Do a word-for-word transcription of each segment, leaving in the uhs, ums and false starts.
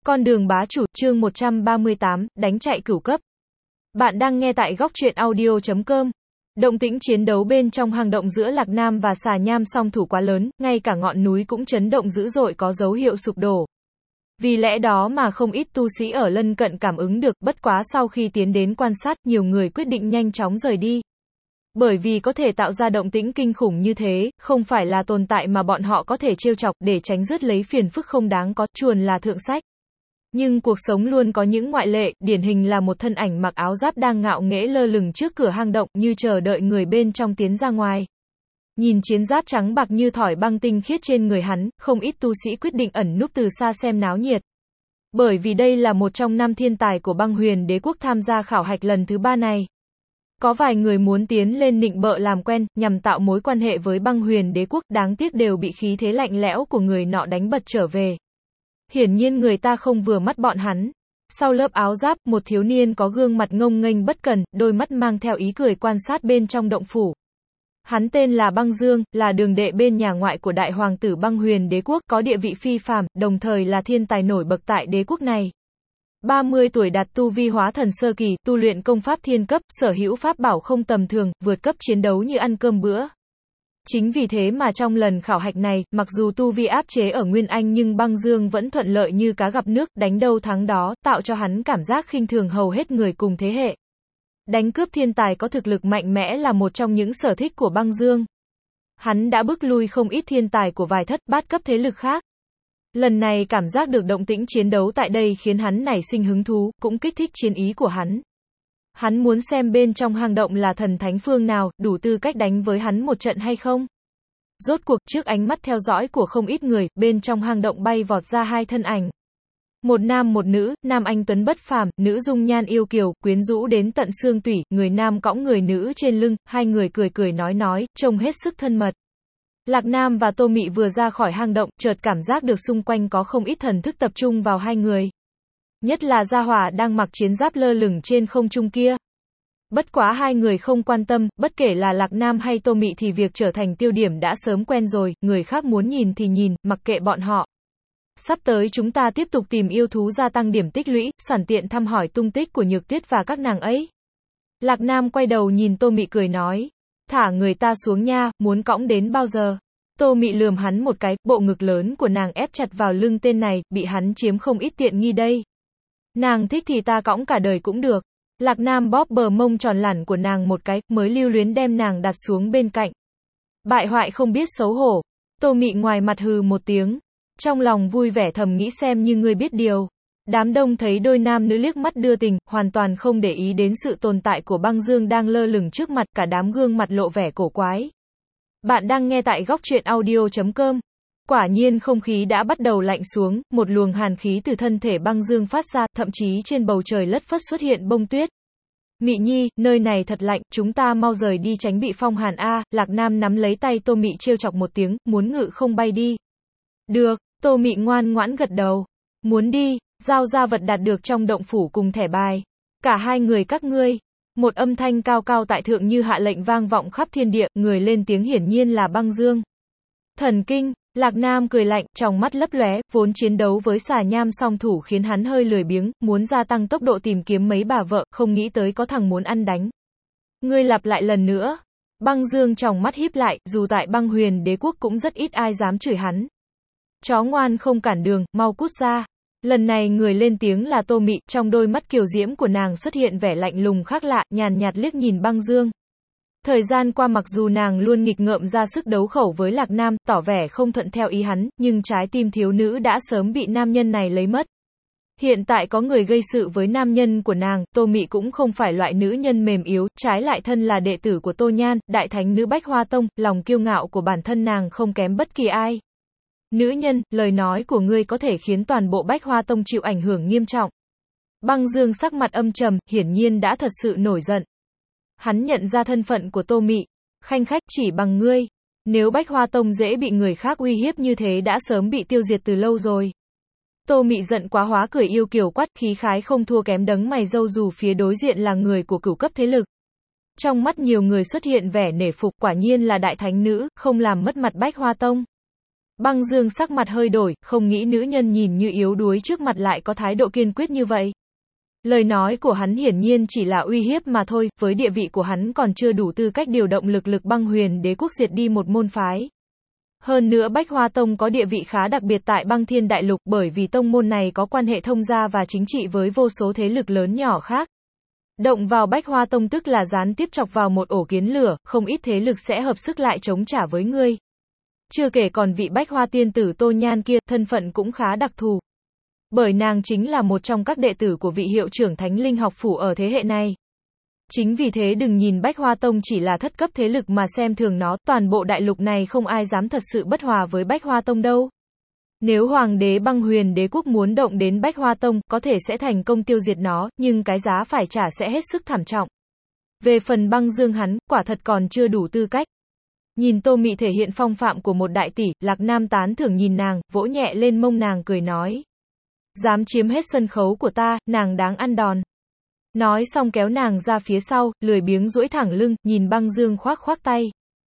Con đường bá chủ, chương một trăm ba mươi tám, đánh chạy cửu cấp. Bạn đang nghe tại góc truyện audio chấm com. Động tĩnh chiến đấu bên trong hang động giữa Lạc Nam và Xà Nham song thủ quá lớn, ngay cả ngọn núi cũng chấn động dữ dội, có dấu hiệu sụp đổ. Vì lẽ đó mà không ít tu sĩ ở lân cận cảm ứng được, bất quá sau khi tiến đến quan sát, nhiều người quyết định nhanh chóng rời đi. Bởi vì có thể tạo ra động tĩnh kinh khủng như thế, không phải là tồn tại mà bọn họ có thể trêu chọc, để tránh rước lấy phiền phức không đáng có, chuồn là thượng sách. Nhưng cuộc sống luôn có những ngoại lệ, điển hình là một thân ảnh mặc áo giáp đang ngạo nghễ lơ lửng trước cửa hang động, như chờ đợi người bên trong tiến ra ngoài. Nhìn chiến giáp trắng bạc như thỏi băng tinh khiết trên người hắn, không ít tu sĩ quyết định ẩn núp từ xa xem náo nhiệt. Bởi vì đây là một trong năm thiên tài của Băng Huyền Đế quốc tham gia khảo hạch lần thứ ba này. Có vài người muốn tiến lên nịnh bợ làm quen, nhằm tạo mối quan hệ với Băng Huyền Đế quốc, đáng tiếc đều bị khí thế lạnh lẽo của người nọ đánh bật trở về. Hiển nhiên người ta không vừa mắt bọn hắn. Sau lớp áo giáp, một thiếu niên có gương mặt ngông nghênh bất cần, đôi mắt mang theo ý cười quan sát bên trong động phủ. Hắn tên là Băng Dương, là đường đệ bên nhà ngoại của đại hoàng tử Băng Huyền Đế quốc, có địa vị phi phàm, đồng thời là thiên tài nổi bật tại đế quốc này. ba mươi tuổi đạt tu vi hóa thần sơ kỳ, tu luyện công pháp thiên cấp, sở hữu pháp bảo không tầm thường, vượt cấp chiến đấu như ăn cơm bữa. Chính vì thế mà trong lần khảo hạch này, mặc dù tu vi áp chế ở Nguyên Anh nhưng Băng Dương vẫn thuận lợi như cá gặp nước, đánh đâu thắng đó, tạo cho hắn cảm giác khinh thường hầu hết người cùng thế hệ. Đánh cướp thiên tài có thực lực mạnh mẽ là một trong những sở thích của Băng Dương. Hắn đã bức lui không ít thiên tài của vài thất bát cấp thế lực khác. Lần này cảm giác được động tĩnh chiến đấu tại đây khiến hắn nảy sinh hứng thú, cũng kích thích chiến ý của hắn. Hắn muốn xem bên trong hang động là thần thánh phương nào, đủ tư cách đánh với hắn một trận hay không. Rốt cuộc, trước ánh mắt theo dõi của không ít người, bên trong hang động bay vọt ra hai thân ảnh. Một nam một nữ, nam anh tuấn bất phàm, nữ dung nhan yêu kiều, quyến rũ đến tận xương tủy, người nam cõng người nữ trên lưng, hai người cười cười nói nói, trông hết sức thân mật. Lạc Nam và Tô Mị vừa ra khỏi hang động, chợt cảm giác được xung quanh có không ít thần thức tập trung vào hai người. Nhất là gia hỏa đang mặc chiến giáp lơ lửng trên không trung kia. Bất quá hai người không quan tâm, bất kể là Lạc Nam hay Tô Mị thì việc trở thành tiêu điểm đã sớm quen rồi, người khác muốn nhìn thì nhìn, mặc kệ bọn họ. Sắp tới chúng ta tiếp tục tìm yêu thú gia tăng điểm tích lũy, sẵn tiện thăm hỏi tung tích của Nhược Tuyết và các nàng ấy. Lạc Nam quay đầu nhìn Tô Mị cười nói, thả người ta xuống nha, muốn cõng đến bao giờ? Tô Mị lườm hắn một cái, bộ ngực lớn của nàng ép chặt vào lưng tên này, bị hắn chiếm không ít tiện nghi đây. Nàng thích thì ta cõng cả đời cũng được. Lạc Nam bóp bờ mông tròn lẳn của nàng một cái, mới lưu luyến đem nàng đặt xuống bên cạnh. Bại hoại không biết xấu hổ. Tô Mị ngoài mặt hừ một tiếng. Trong lòng vui vẻ thầm nghĩ xem như ngươi biết điều. Đám đông thấy đôi nam nữ liếc mắt đưa tình, hoàn toàn không để ý đến sự tồn tại của Băng Dương đang lơ lửng trước mặt, cả đám gương mặt lộ vẻ cổ quái. Bạn đang nghe tại góc truyện audio chấm com. Quả nhiên không khí đã bắt đầu lạnh xuống, một luồng hàn khí từ thân thể Băng Dương phát ra, thậm chí trên bầu trời lất phất xuất hiện bông tuyết. Mị nhi, nơi này thật lạnh, chúng ta mau rời đi tránh bị phong hàn a. Lạc Nam nắm lấy tay Tô Mị trêu chọc một tiếng, muốn ngự không bay đi. Được, Tô Mị ngoan ngoãn gật đầu. Muốn đi, giao ra vật đạt được trong động phủ cùng thẻ bài. Cả hai người các ngươi. Một âm thanh cao cao tại thượng như hạ lệnh vang vọng khắp thiên địa, người lên tiếng hiển nhiên là Băng Dương. Thần kinh. Lạc Nam cười lạnh, trong mắt lấp lóe, vốn chiến đấu với Xà Nham song thủ khiến hắn hơi lười biếng, muốn gia tăng tốc độ tìm kiếm mấy bà vợ, không nghĩ tới có thằng muốn ăn đánh. Ngươi lặp lại lần nữa. Băng Dương trong mắt híp lại, dù tại Băng Huyền Đế quốc cũng rất ít ai dám chửi hắn. Chó ngoan không cản đường, mau cút ra. Lần này người lên tiếng là Tô Mị, trong đôi mắt kiều diễm của nàng xuất hiện vẻ lạnh lùng khác lạ, nhàn nhạt liếc nhìn Băng Dương. Thời gian qua mặc dù nàng luôn nghịch ngợm ra sức đấu khẩu với Lạc Nam, tỏ vẻ không thuận theo ý hắn, nhưng trái tim thiếu nữ đã sớm bị nam nhân này lấy mất. Hiện tại có người gây sự với nam nhân của nàng, Tô Mị cũng không phải loại nữ nhân mềm yếu, trái lại thân là đệ tử của Tô Nhan, đại thánh nữ Bách Hoa Tông, lòng kiêu ngạo của bản thân nàng không kém bất kỳ ai. Nữ nhân, lời nói của ngươi có thể khiến toàn bộ Bách Hoa Tông chịu ảnh hưởng nghiêm trọng. Băng Dương sắc mặt âm trầm, hiển nhiên đã thật sự nổi giận. Hắn nhận ra thân phận của Tô Mị. Khanh khách, chỉ bằng ngươi. Nếu Bách Hoa Tông dễ bị người khác uy hiếp như thế đã sớm bị tiêu diệt từ lâu rồi. Tô Mị giận quá hóa cười yêu kiều quát, khí khái không thua kém đấng mày râu dù phía đối diện là người của cửu cấp thế lực. Trong mắt nhiều người xuất hiện vẻ nể phục, quả nhiên là đại thánh nữ, không làm mất mặt Bách Hoa Tông. Băng Dương sắc mặt hơi đổi, không nghĩ nữ nhân nhìn như yếu đuối trước mặt lại có thái độ kiên quyết như vậy. Lời nói của hắn hiển nhiên chỉ là uy hiếp mà thôi, với địa vị của hắn còn chưa đủ tư cách điều động lực lực băng huyền đế quốc diệt đi một môn phái. Hơn nữa Bách Hoa Tông có địa vị khá đặc biệt tại băng thiên đại lục bởi vì tông môn này có quan hệ thông gia và chính trị với vô số thế lực lớn nhỏ khác. Động vào Bách Hoa Tông tức là gián tiếp chọc vào một ổ kiến lửa, không ít thế lực sẽ hợp sức lại chống trả với ngươi. Chưa kể còn vị Bách Hoa tiên tử Tô Nhan kia, thân phận cũng khá đặc thù. Bởi nàng chính là một trong các đệ tử của vị hiệu trưởng Thánh Linh học phủ ở thế hệ này. Chính vì thế đừng nhìn Bách Hoa Tông chỉ là thất cấp thế lực mà xem thường nó, toàn bộ đại lục này không ai dám thật sự bất hòa với Bách Hoa Tông đâu. Nếu Hoàng đế băng huyền đế quốc muốn động đến Bách Hoa Tông, có thể sẽ thành công tiêu diệt nó, nhưng cái giá phải trả sẽ hết sức thảm trọng. Về phần Băng Dương hắn, quả thật còn chưa đủ tư cách. Nhìn Tô Mị thể hiện phong phạm của một đại tỷ, Lạc Nam tán thưởng nhìn nàng, vỗ nhẹ lên mông nàng cười nói. Dám chiếm hết sân khấu của ta, nàng đáng ăn đòn. Nói xong kéo nàng ra phía sau, lười biếng duỗi thẳng lưng, nhìn Băng Dương khoác khoác tay.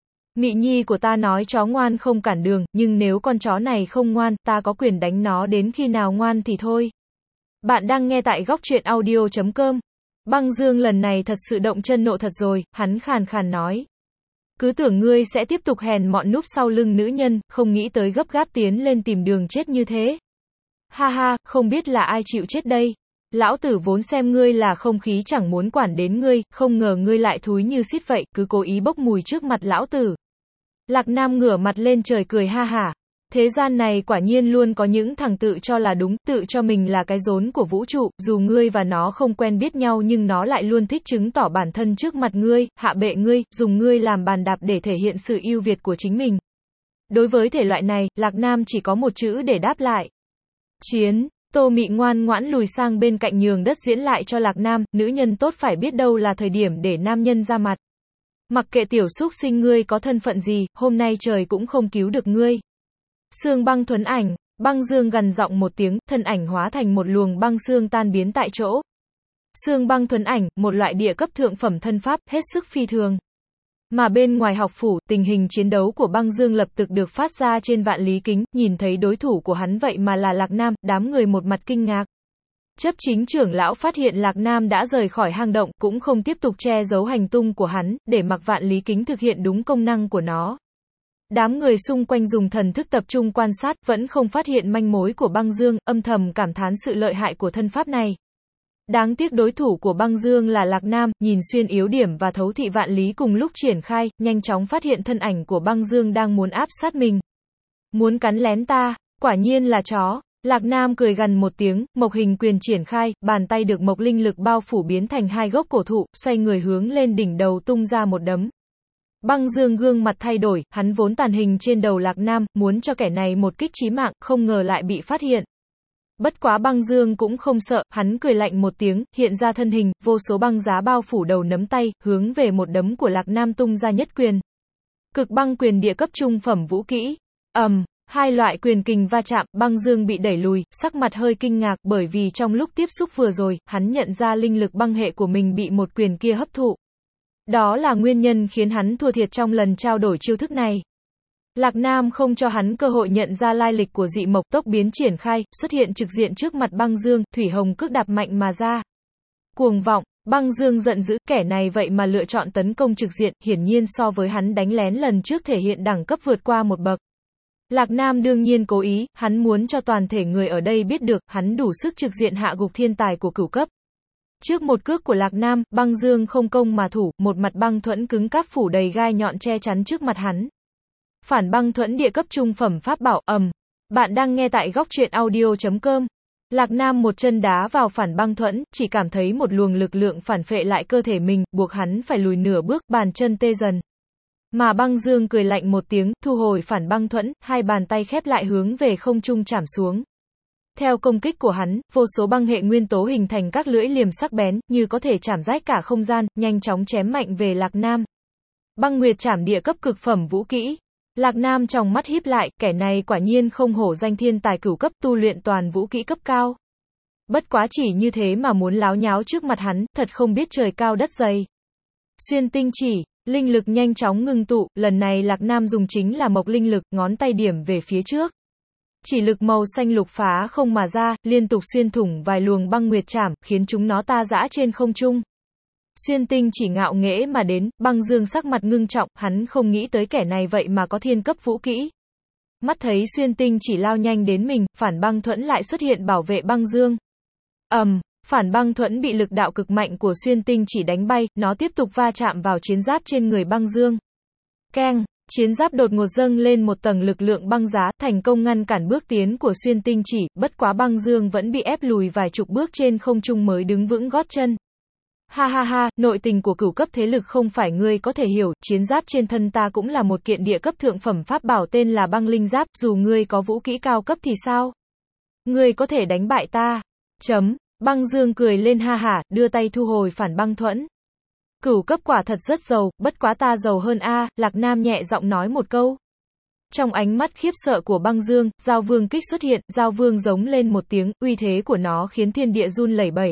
Mị nhi của ta nói chó ngoan không cản đường, nhưng nếu con chó này không ngoan, ta có quyền đánh nó đến khi nào ngoan thì thôi. Bạn đang nghe tại góc truyện audio chấm com. Băng Dương lần này thật sự động chân nộ thật rồi, hắn khàn khàn nói. Cứ tưởng ngươi sẽ tiếp tục hèn mọn núp sau lưng nữ nhân, không nghĩ tới gấp gáp tiến lên tìm đường chết như thế. Ha ha, không biết là ai chịu chết đây. Lão tử vốn xem ngươi là không khí chẳng muốn quản đến ngươi, không ngờ ngươi lại thúi như xít vậy, cứ cố ý bốc mùi trước mặt lão tử. Lạc Nam ngửa mặt lên trời cười ha hả. Thế gian này quả nhiên luôn có những thằng tự cho là đúng, tự cho mình là cái rốn của vũ trụ, dù ngươi và nó không quen biết nhau nhưng nó lại luôn thích chứng tỏ bản thân trước mặt ngươi, hạ bệ ngươi, dùng ngươi làm bàn đạp để thể hiện sự ưu việt của chính mình. Đối với thể loại này, Lạc Nam chỉ có một chữ để đáp lại. Chiến. Tô Mị ngoan ngoãn lùi sang bên cạnh nhường đất diễn lại cho Lạc Nam, nữ nhân tốt phải biết đâu là thời điểm để nam nhân ra mặt. Mặc kệ tiểu súc sinh ngươi có thân phận gì, hôm nay trời cũng không cứu được ngươi. Sương Băng thuấn ảnh, Băng Dương gằn giọng một tiếng, thân ảnh hóa thành một luồng băng xương tan biến tại chỗ. Sương Băng thuấn ảnh, một loại địa cấp thượng phẩm thân pháp, hết sức phi thường. Mà bên ngoài học phủ, tình hình chiến đấu của Băng Dương lập tức được phát ra trên vạn lý kính, nhìn thấy đối thủ của hắn vậy mà là Lạc Nam, đám người một mặt kinh ngạc. Chấp chính trưởng lão phát hiện Lạc Nam đã rời khỏi hang động, cũng không tiếp tục che giấu hành tung của hắn, để mặc vạn lý kính thực hiện đúng công năng của nó. Đám người xung quanh dùng thần thức tập trung quan sát, vẫn không phát hiện manh mối của Băng Dương, âm thầm cảm thán sự lợi hại của thân pháp này. Đáng tiếc đối thủ của Băng Dương là Lạc Nam, nhìn xuyên yếu điểm và thấu thị vạn lý cùng lúc triển khai, nhanh chóng phát hiện thân ảnh của Băng Dương đang muốn áp sát mình. Muốn cắn lén ta, quả nhiên là chó. Lạc Nam cười gằn một tiếng, mộc hình quyền triển khai, bàn tay được mộc linh lực bao phủ biến thành hai gốc cổ thụ, xoay người hướng lên đỉnh đầu tung ra một đấm. Băng Dương gương mặt thay đổi, hắn vốn tàn hình trên đầu Lạc Nam, muốn cho kẻ này một kích chí mạng, không ngờ lại bị phát hiện. Bất quá Băng Dương cũng không sợ, hắn cười lạnh một tiếng, hiện ra thân hình, vô số băng giá bao phủ đầu nắm tay, hướng về một đấm của Lạc Nam tung ra nhất quyền. Cực băng quyền địa cấp trung phẩm vũ kỹ. ầm, um, hai loại quyền kình va chạm, Băng Dương bị đẩy lùi, sắc mặt hơi kinh ngạc bởi vì trong lúc tiếp xúc vừa rồi, hắn nhận ra linh lực băng hệ của mình bị một quyền kia hấp thụ. Đó là nguyên nhân khiến hắn thua thiệt trong lần trao đổi chiêu thức này. Lạc Nam không cho hắn cơ hội nhận ra lai lịch của dị mộc, tốc biến triển khai, xuất hiện trực diện trước mặt Băng Dương, thủy hồng cước đạp mạnh mà ra. Cuồng vọng, Băng Dương giận dữ, kẻ này vậy mà lựa chọn tấn công trực diện, hiển nhiên so với hắn đánh lén lần trước thể hiện đẳng cấp vượt qua một bậc. Lạc Nam đương nhiên cố ý, hắn muốn cho toàn thể người ở đây biết được, hắn đủ sức trực diện hạ gục thiên tài của cửu cấp. Trước một cước của Lạc Nam, Băng Dương không công mà thủ, một mặt băng thuẫn cứng cáp phủ đầy gai nhọn che chắn trước mặt hắn. Phản băng thuẫn địa cấp trung phẩm pháp bảo, ầm. Bạn đang nghe tại góc truyện audio chấm com. Lạc Nam một chân đá vào phản băng thuẫn, chỉ cảm thấy một luồng lực lượng phản phệ lại cơ thể mình, buộc hắn phải lùi nửa bước, bàn chân tê dần. Mà Băng Dương cười lạnh một tiếng, thu hồi phản băng thuẫn, hai bàn tay khép lại hướng về không trung chảm xuống. Theo công kích của hắn, vô số băng hệ nguyên tố hình thành các lưỡi liềm sắc bén, như có thể chảm rách cả không gian, nhanh chóng chém mạnh về Lạc Nam. Băng Nguyệt Trảm địa cấp cực phẩm vũ kỹ. Lạc Nam trong mắt híp lại, kẻ này quả nhiên không hổ danh thiên tài cửu cấp, tu luyện toàn vũ kỹ cấp cao. Bất quá chỉ như thế mà muốn láo nháo trước mặt hắn, thật không biết trời cao đất dày. Xuyên tinh chỉ, Linh lực nhanh chóng ngưng tụ, lần này Lạc Nam dùng chính là mộc linh lực, ngón tay điểm về phía trước. Chỉ lực màu xanh lục phá không mà ra, liên tục xuyên thủng vài luồng băng nguyệt trảm, khiến chúng nó ta dã trên không trung. Xuyên Tinh chỉ ngạo nghễ mà đến, Băng Dương sắc mặt ngưng trọng, hắn không nghĩ tới kẻ này vậy mà có thiên cấp vũ kỹ. Mắt thấy Xuyên Tinh chỉ lao nhanh đến mình, Phản Băng Thuẫn lại xuất hiện bảo vệ Băng Dương. ầm, um, Phản Băng Thuẫn bị lực đạo cực mạnh của Xuyên Tinh chỉ đánh bay, nó tiếp tục va chạm vào chiến giáp trên người Băng Dương. Keng, chiến giáp đột ngột dâng lên một tầng lực lượng băng giá, thành công ngăn cản bước tiến của Xuyên Tinh chỉ, bất quá Băng Dương vẫn bị ép lùi vài chục bước trên không trung mới đứng vững gót chân. Ha ha ha, nội tình của cửu cấp thế lực không phải ngươi có thể hiểu, chiến giáp trên thân ta cũng là một kiện địa cấp thượng phẩm pháp bảo tên là băng linh giáp, dù ngươi có vũ kỹ cao cấp thì sao? Ngươi có thể đánh bại ta. Chấm, Băng Dương cười lên ha hả, đưa tay thu hồi Phản Băng Thuẫn. Cửu cấp quả thật rất giàu, bất quá ta giàu hơn a, Lạc Nam nhẹ giọng nói một câu. Trong ánh mắt khiếp sợ của Băng Dương, Giao Vương kích xuất hiện, Giao Vương giống lên một tiếng, uy thế của nó khiến thiên địa run lẩy bẩy.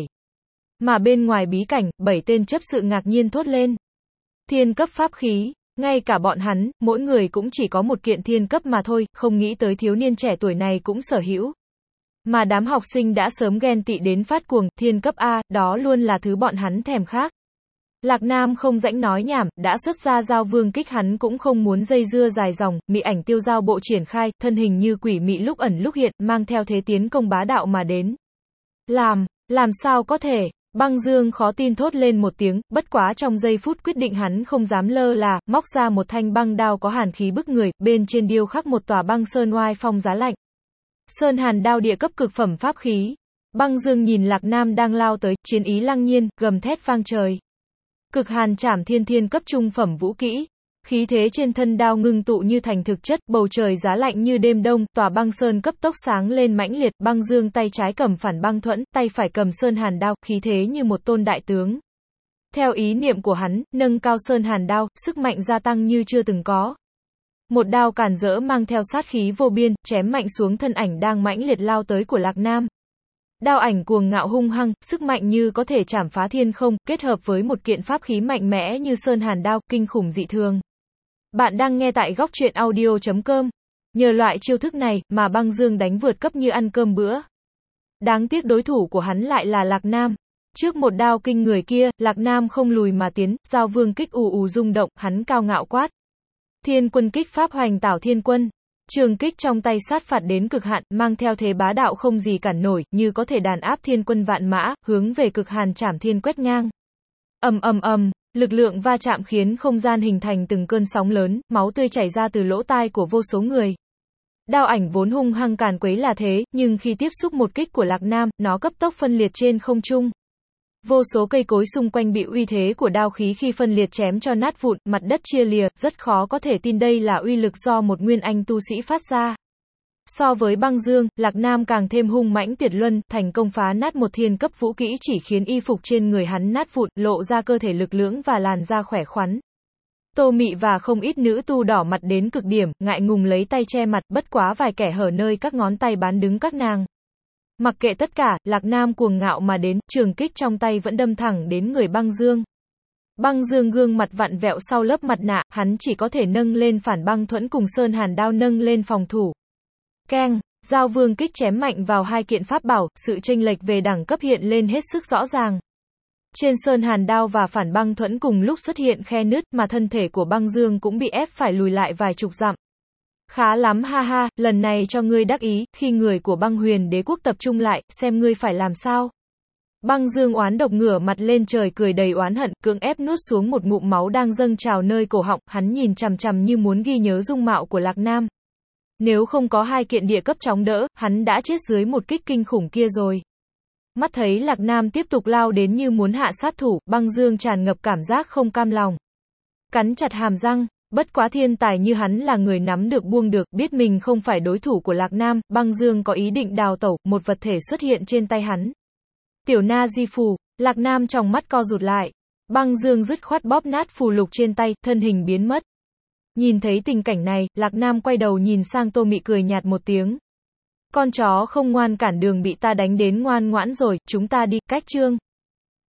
Mà bên ngoài bí cảnh, bảy tên chấp sự ngạc nhiên thốt lên. Thiên cấp pháp khí, ngay cả bọn hắn, mỗi người cũng chỉ có một kiện thiên cấp mà thôi, không nghĩ tới thiếu niên trẻ tuổi này cũng sở hữu. Mà đám học sinh đã sớm ghen tị đến phát cuồng, thiên cấp A, đó luôn là thứ bọn hắn thèm khát. Lạc Nam không rãnh nói nhảm, đã xuất ra Giao Vương kích, hắn cũng không muốn dây dưa dài dòng, mị ảnh tiêu giao bộ triển khai, thân hình như quỷ mị lúc ẩn lúc hiện, mang theo thế tiến công bá đạo mà đến. Làm, làm sao có thể? Băng Dương khó tin thốt lên một tiếng, bất quá trong giây phút quyết định hắn không dám lơ là, móc ra một thanh băng đao có hàn khí bức người, bên trên điêu khắc một tòa băng sơn oai phong giá lạnh. Sơn Hàn đao địa cấp cực phẩm pháp khí. Băng Dương nhìn Lạc Nam đang lao tới, chiến ý lăng nhiên, gầm thét vang trời. Cực Hàn Trảm Thiên thiên cấp trung phẩm vũ kỹ. Khí thế trên thân đao ngưng tụ như thành thực chất, bầu trời giá lạnh như đêm đông, tòa băng sơn cấp tốc sáng lên mãnh liệt, Băng Dương tay trái cầm Phản Băng Thuẫn, tay phải cầm Sơn Hàn đao, khí thế như một tôn đại tướng. Theo ý niệm của hắn, nâng cao Sơn Hàn đao, sức mạnh gia tăng như chưa từng có. Một đao càn rỡ mang theo sát khí vô biên, chém mạnh xuống thân ảnh đang mãnh liệt lao tới của Lạc Nam. Đao ảnh cuồng ngạo hung hăng, sức mạnh như có thể chảm phá thiên không, kết hợp với một kiện pháp khí mạnh mẽ như Sơn Hàn đao, kinh khủng dị thường. Bạn đang nghe tại góc truyện audio chấm com. Nhờ loại chiêu thức này mà Băng Dương đánh vượt cấp như ăn cơm bữa. Đáng tiếc đối thủ của hắn lại là Lạc Nam. Trước một đao kinh người kia, Lạc Nam không lùi mà tiến, Giao Vương kích ù ù rung động, hắn cao ngạo quát. Thiên Quân kích pháp hoành tảo thiên quân. Trường kích trong tay sát phạt đến cực hạn, mang theo thế bá đạo không gì cản nổi, như có thể đàn áp thiên quân vạn mã, hướng về Cực Hàn Trảm Thiên quét ngang. Ầm ầm ầm, lực lượng va chạm khiến không gian hình thành từng cơn sóng lớn, máu tươi chảy ra từ lỗ tai của vô số người. Đao ảnh vốn hung hăng càn quấy là thế, nhưng khi tiếp xúc một kích của Lạc Nam, nó cấp tốc phân liệt trên không trung. Vô số cây cối xung quanh bị uy thế của đao khí khi phân liệt chém cho nát vụn, mặt đất chia lìa, rất khó có thể tin đây là uy lực do một nguyên anh tu sĩ phát ra. So với Băng Dương, Lạc Nam càng thêm hung mãnh tuyệt luân, thành công phá nát một thiên cấp vũ kỹ chỉ khiến y phục trên người hắn nát vụn, lộ ra cơ thể lực lưỡng và làn da khỏe khoắn. Tô Mị và không ít nữ tu đỏ mặt đến cực điểm, ngại ngùng lấy tay che mặt, bất quá vài kẻ hở nơi các ngón tay bán đứng các nàng. Mặc kệ tất cả, Lạc Nam cuồng ngạo mà đến, trường kích trong tay vẫn đâm thẳng đến người Băng Dương. Băng Dương gương mặt vặn vẹo sau lớp mặt nạ, hắn chỉ có thể nâng lên Phản Băng Thuẫn cùng Sơn Hàn đao nâng lên phòng thủ. Keng, Giao Vương kích chém mạnh vào hai kiện pháp bảo, sự chênh lệch về đẳng cấp hiện lên hết sức rõ ràng. Trên Sơn Hàn đao và Phản Băng Thuẫn cùng lúc xuất hiện khe nứt, mà thân thể của Băng Dương cũng bị ép phải lùi lại vài chục dặm. Khá lắm ha ha, lần này cho ngươi đắc ý, khi người của Băng Huyền Đế quốc tập trung lại, xem ngươi phải làm sao. Băng Dương oán độc ngửa mặt lên trời cười đầy oán hận, cưỡng ép nuốt xuống một ngụm máu đang dâng trào nơi cổ họng, hắn nhìn chằm chằm như muốn ghi nhớ dung mạo của Lạc Nam. Nếu không có hai kiện địa cấp chống đỡ, hắn đã chết dưới một kích kinh khủng kia rồi. Mắt thấy Lạc Nam tiếp tục lao đến như muốn hạ sát thủ, Băng Dương tràn ngập cảm giác không cam lòng. Cắn chặt hàm răng, bất quá thiên tài như hắn là người nắm được buông được, biết mình không phải đối thủ của Lạc Nam, Băng Dương có ý định đào tẩu, một vật thể xuất hiện trên tay hắn. Tiểu Na Di Phù, Lạc Nam trong mắt co rụt lại. Băng Dương dứt khoát bóp nát phù lục trên tay, thân hình biến mất. Nhìn thấy tình cảnh này, Lạc Nam quay đầu nhìn sang Tô Mị cười nhạt một tiếng. Con chó không ngoan cản đường bị ta đánh đến ngoan ngoãn rồi, chúng ta đi, cách chương.